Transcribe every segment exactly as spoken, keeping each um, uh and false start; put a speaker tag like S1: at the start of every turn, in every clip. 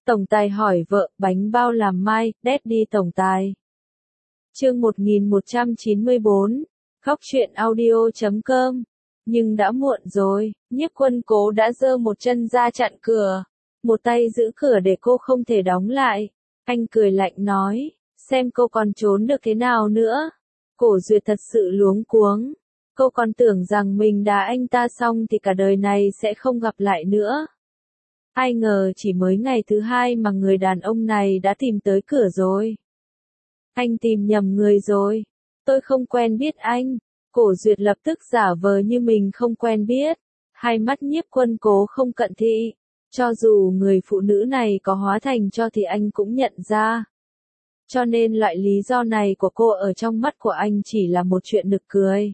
S1: Tổng tài hỏi vợ, bánh bao làm mai, Daddy tổng tài. Chương một nghìn một trăm chín mươi bốn, Khóc chuyện audio chấm com. Nhưng đã muộn rồi, Nhiếp Quân Cố đã giơ một chân ra chặn cửa, một tay giữ cửa để cô không thể đóng lại. Anh cười lạnh nói, xem cô còn trốn được thế nào nữa. Cổ Duyệt thật sự luống cuống. Cô còn tưởng rằng mình đá anh ta xong thì cả đời này sẽ không gặp lại nữa. Ai ngờ chỉ mới ngày thứ hai mà người đàn ông này đã tìm tới cửa rồi. Anh tìm nhầm người rồi. Tôi không quen biết anh. Cổ Duyệt lập tức giả vờ như mình không quen biết. Hai mắt Nhiếp Quân Cố không cận thị. Cho dù người phụ nữ này có hóa thành cho thì anh cũng nhận ra. Cho nên loại lý do này của cô ở trong mắt của anh chỉ là một chuyện nực cười.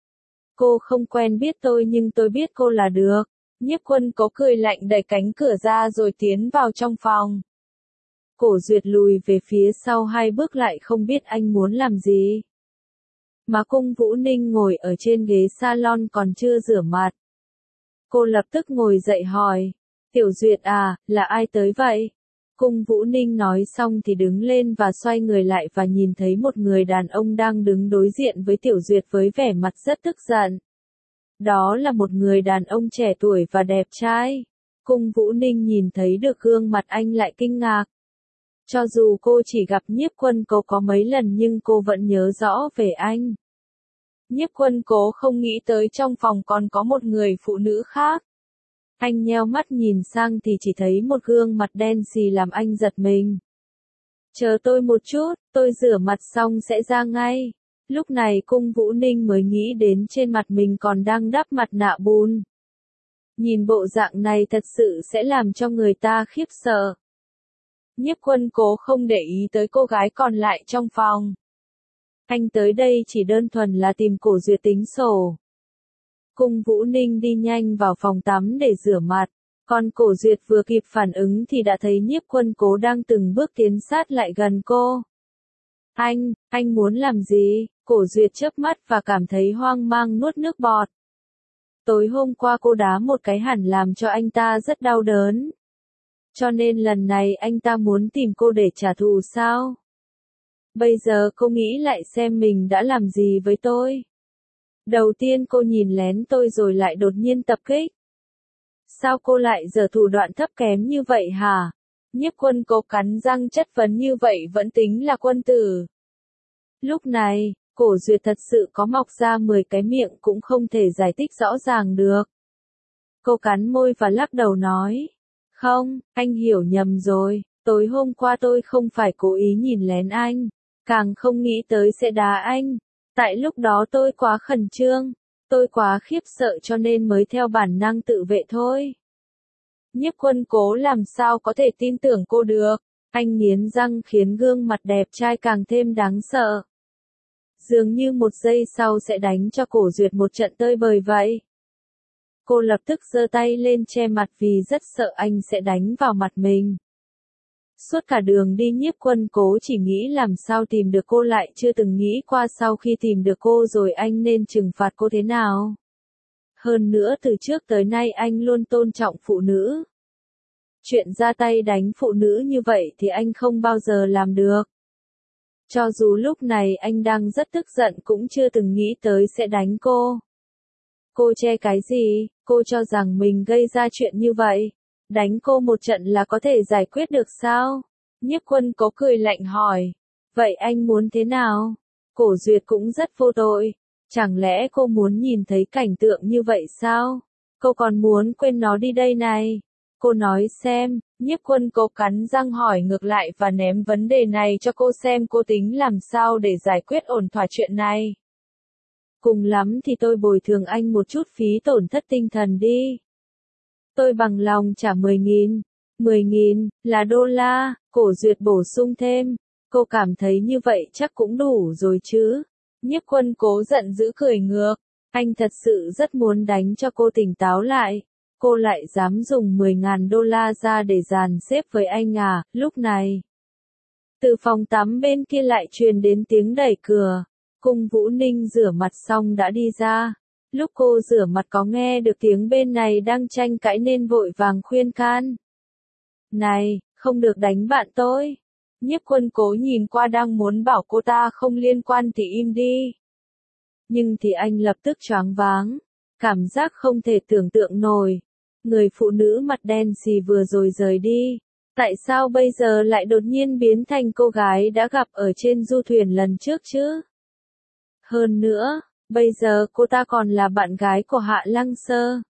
S1: Cô không quen biết tôi nhưng tôi biết cô là được. Nhiếp Quân Cố cười lạnh đẩy cánh cửa ra rồi tiến vào trong phòng. Cổ Duyệt lùi về phía sau hai bước lại không biết anh muốn làm gì. Mà Cung Vũ Ninh ngồi ở trên ghế salon còn chưa rửa mặt. Cô lập tức ngồi dậy hỏi, Tiểu Duyệt à, là ai tới vậy? Cung Vũ Ninh nói xong thì đứng lên và xoay người lại và nhìn thấy một người đàn ông đang đứng đối diện với Tiểu Duyệt với vẻ mặt rất tức giận. Đó là một người đàn ông trẻ tuổi và đẹp trai. Cung Vũ Ninh nhìn thấy được gương mặt anh lại kinh ngạc. Cho dù cô chỉ gặp Nhiếp Quân Cố có mấy lần nhưng cô vẫn nhớ rõ về anh. Nhiếp Quân Cố không nghĩ tới trong phòng còn có một người phụ nữ khác. Anh nheo mắt nhìn sang thì chỉ thấy một gương mặt đen xì làm anh giật mình. Chờ tôi một chút, tôi rửa mặt xong sẽ ra ngay. Lúc này Cung Vũ Ninh mới nghĩ đến trên mặt mình còn đang đắp mặt nạ bùn. Nhìn bộ dạng này thật sự sẽ làm cho người ta khiếp sợ. Nhiếp Quân Cố không để ý tới cô gái còn lại trong phòng. Anh tới đây chỉ đơn thuần là tìm Cổ Duyệt tính sổ. Cung Vũ Ninh đi nhanh vào phòng tắm để rửa mặt. Còn Cổ Duyệt vừa kịp phản ứng thì đã thấy Nhiếp Quân Cố đang từng bước tiến sát lại gần cô. Anh, anh muốn làm gì? Cổ Duyệt chớp mắt và cảm thấy hoang mang nuốt nước bọt. Tối hôm qua cô đá một cái hẳn làm cho anh ta rất đau đớn. Cho nên lần này anh ta muốn tìm cô để trả thù sao? Bây giờ cô nghĩ lại xem mình đã làm gì với tôi. Đầu tiên cô nhìn lén tôi rồi lại đột nhiên tập kích. Sao cô lại giở thủ đoạn thấp kém như vậy hả? Nhiếp Quân Cố cắn răng chất vấn như vậy vẫn tính là quân tử. Lúc này, Cổ Duyệt thật sự có mọc ra mười cái miệng cũng không thể giải thích rõ ràng được. Cô cắn môi và lắc đầu nói. Không, anh hiểu nhầm rồi, tối hôm qua tôi không phải cố ý nhìn lén anh, càng không nghĩ tới sẽ đá anh. Tại lúc đó tôi quá khẩn trương, tôi quá khiếp sợ cho nên mới theo bản năng tự vệ thôi. Nhiếp Quân Cố làm sao có thể tin tưởng cô được, anh nghiến răng khiến gương mặt đẹp trai càng thêm đáng sợ. Dường như một giây sau sẽ đánh cho Cổ Duyệt một trận tơi bời vậy. Cô lập tức giơ tay lên che mặt vì rất sợ anh sẽ đánh vào mặt mình. Suốt cả đường đi Nhiếp Quân Cố chỉ nghĩ làm sao tìm được cô lại chưa từng nghĩ qua sau khi tìm được cô rồi anh nên trừng phạt cô thế nào. Hơn nữa từ trước tới nay anh luôn tôn trọng phụ nữ. Chuyện ra tay đánh phụ nữ như vậy thì anh không bao giờ làm được. Cho dù lúc này anh đang rất tức giận cũng chưa từng nghĩ tới sẽ đánh cô. Cô che cái gì, cô cho rằng mình gây ra chuyện như vậy. Đánh cô một trận là có thể giải quyết được sao? Nhiếp Quân Cố cười lạnh hỏi. Vậy anh muốn thế nào? Cổ Duyệt cũng rất vô tội. Chẳng lẽ cô muốn nhìn thấy cảnh tượng như vậy sao? Cô còn muốn quên nó đi đây này. Cô nói xem, Nhiếp Quân Cố cắn răng hỏi ngược lại và ném vấn đề này cho cô xem cô tính làm sao để giải quyết ổn thỏa chuyện này. Cùng lắm thì tôi bồi thường anh một chút phí tổn thất tinh thần đi. Tôi bằng lòng trả mười nghìn. mười nghìn, là đô la, Cổ Duyệt bổ sung thêm. Cô cảm thấy như vậy chắc cũng đủ rồi chứ. Nhiếp Quân Cố giận dữ cười ngược. Anh thật sự rất muốn đánh cho cô tỉnh táo lại. Cô lại dám dùng mười nghìn đô la ra để dàn xếp với anh à, lúc này. Từ phòng tắm bên kia lại truyền đến tiếng đẩy cửa. Cung Vũ Ninh rửa mặt xong đã đi ra. Lúc cô rửa mặt có nghe được tiếng bên này đang tranh cãi nên vội vàng khuyên can. Này, Không được đánh bạn tôi. Nhiếp Quân Cố nhìn qua đang muốn bảo cô ta không liên quan thì im đi. Nhưng thì anh lập tức choáng váng. Cảm giác không thể tưởng tượng nổi. Người phụ nữ mặt đen xì vừa rồi rời đi. Tại sao bây giờ lại đột nhiên biến thành cô gái đã gặp ở trên du thuyền lần trước chứ? Hơn nữa, bây giờ cô ta còn là bạn gái của Hạ Lăng Sơ.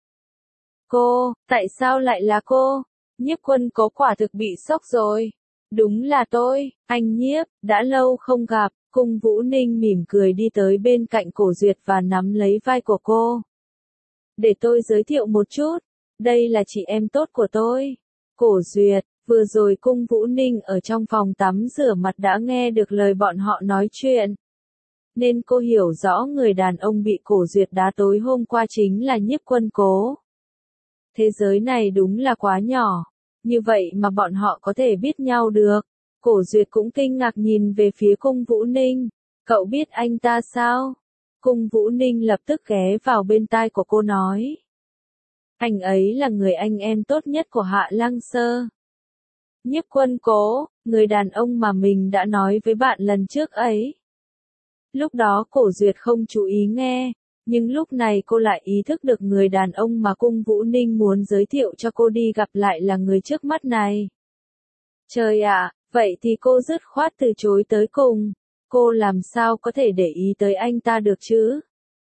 S1: Cô, tại sao lại là cô? Nhiếp Quân Cố quả thực bị sốc rồi. Đúng là tôi, anh Nhiếp, đã lâu không gặp. Cung Vũ Ninh mỉm cười đi tới bên cạnh Cổ Duyệt và nắm lấy vai của cô. Để tôi giới thiệu một chút, đây là chị em tốt của tôi. Cổ Duyệt, vừa rồi Cung Vũ Ninh ở trong phòng tắm rửa mặt đã nghe được lời bọn họ nói chuyện. Nên cô hiểu rõ người đàn ông bị Cổ Duyệt đá tối hôm qua chính là Nhiếp Quân Cố. Thế giới này đúng là quá nhỏ, như vậy mà bọn họ có thể biết nhau được. Cổ Duyệt cũng kinh ngạc nhìn về phía Cung Vũ Ninh. Cậu biết anh ta sao? Cung Vũ Ninh lập tức ghé vào bên tai của cô nói. Anh ấy là người anh em tốt nhất của Hạ Lăng Sơ. Nhiếp Quân Cố, người đàn ông mà mình đã nói với bạn lần trước ấy. Lúc đó Cổ Duyệt không chú ý nghe, nhưng lúc này cô lại ý thức được người đàn ông mà Cung Vũ Ninh muốn giới thiệu cho cô đi gặp lại là người trước mắt này. Trời ạ, vậy thì cô dứt khoát từ chối tới cùng. Cô làm sao có thể để ý tới anh ta được chứ?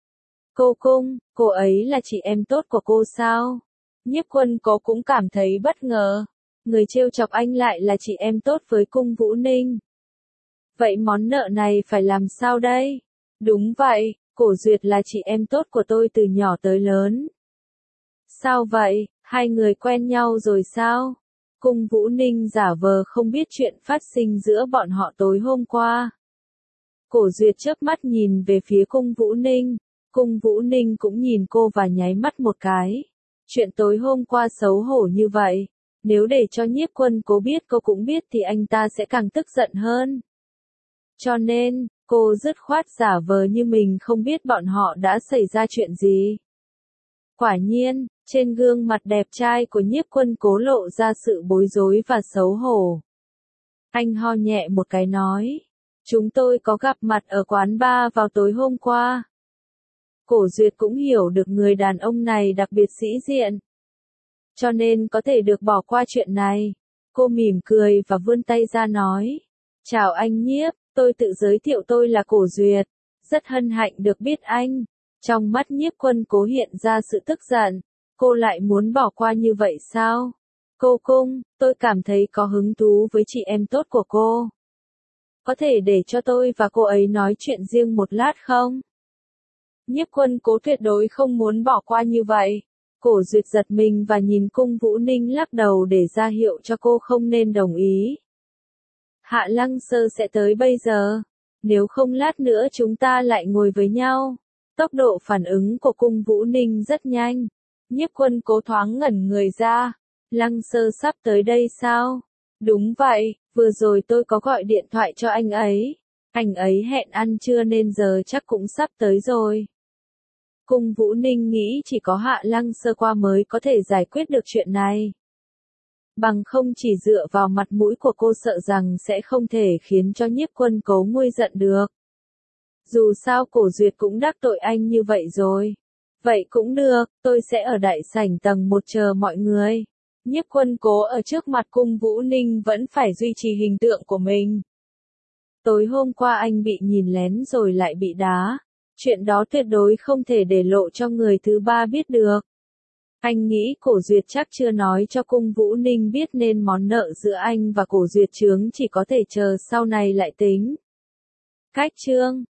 S1: Cô Cung, cô ấy là chị em tốt của cô sao? Nhiếp Quân Cố cũng cảm thấy bất ngờ. Người trêu chọc anh lại là chị em tốt với Cung Vũ Ninh. Vậy món nợ này phải làm sao đây? Đúng vậy, Cổ Duyệt là chị em tốt của tôi từ nhỏ tới lớn. Sao vậy, hai người quen nhau rồi sao? Cung Vũ Ninh giả vờ không biết chuyện phát sinh giữa bọn họ tối hôm qua. Cổ Duyệt chớp mắt nhìn về phía Cung Vũ Ninh. Cung Vũ Ninh cũng nhìn cô và nháy mắt một cái. Chuyện tối hôm qua xấu hổ như vậy. Nếu để cho Nhiếp Quân Cố biết cô cũng biết thì anh ta sẽ càng tức giận hơn. Cho nên, cô dứt khoát giả vờ như mình không biết bọn họ đã xảy ra chuyện gì. Quả nhiên, trên gương mặt đẹp trai của Nhiếp Quân Cố lộ ra sự bối rối và xấu hổ. Anh ho nhẹ một cái nói. Chúng tôi có gặp mặt ở quán bar vào tối hôm qua. Cổ Duyệt cũng hiểu được người đàn ông này đặc biệt sĩ diện. Cho nên có thể được bỏ qua chuyện này. Cô mỉm cười và vươn tay ra nói. Chào anh Nhiếp, tôi tự giới thiệu tôi là Cổ Duyệt. Rất hân hạnh được biết anh. Trong mắt Nhiếp Quân Cố hiện ra sự tức giận. Cô lại muốn bỏ qua như vậy sao? Cô Cung, tôi cảm thấy có hứng thú với chị em tốt của cô. Có thể để cho tôi và cô ấy nói chuyện riêng một lát không? Nhiếp Quân Cố tuyệt đối không muốn bỏ qua như vậy. Cổ Duyệt giật mình và nhìn Cung Vũ Ninh lắc đầu để ra hiệu cho cô không nên đồng ý. Hạ Lăng Sơ sẽ tới bây giờ. Nếu không lát nữa chúng ta lại ngồi với nhau. Tốc độ phản ứng của Cung Vũ Ninh rất nhanh. Nhiếp Quân Cố thoáng ngẩn người ra. Lăng Sơ sắp tới đây sao? Đúng vậy, vừa rồi tôi có gọi điện thoại cho anh ấy. Anh ấy hẹn ăn trưa nên giờ chắc cũng sắp tới rồi. Cung Vũ Ninh nghĩ chỉ có Hạ Lăng Sơ qua mới có thể giải quyết được chuyện này. Bằng không chỉ dựa vào mặt mũi của cô sợ rằng sẽ không thể khiến cho Nhiếp Quân Cố nguôi giận được. Dù sao Cổ Duyệt cũng đắc tội anh như vậy rồi. Vậy cũng được, tôi sẽ ở đại sảnh tầng một chờ mọi người. Nhiếp Quân Cố ở trước mặt Cung Vũ Ninh vẫn phải duy trì hình tượng của mình. Tối hôm qua anh bị nhìn lén rồi lại bị đá. Chuyện đó tuyệt đối không thể để lộ cho người thứ ba biết được. Anh nghĩ Cổ Duyệt chắc chưa nói cho Cung Vũ Ninh biết nên món nợ giữa anh và Cổ Duyệt chướng chỉ có thể chờ sau này lại tính. Cách chương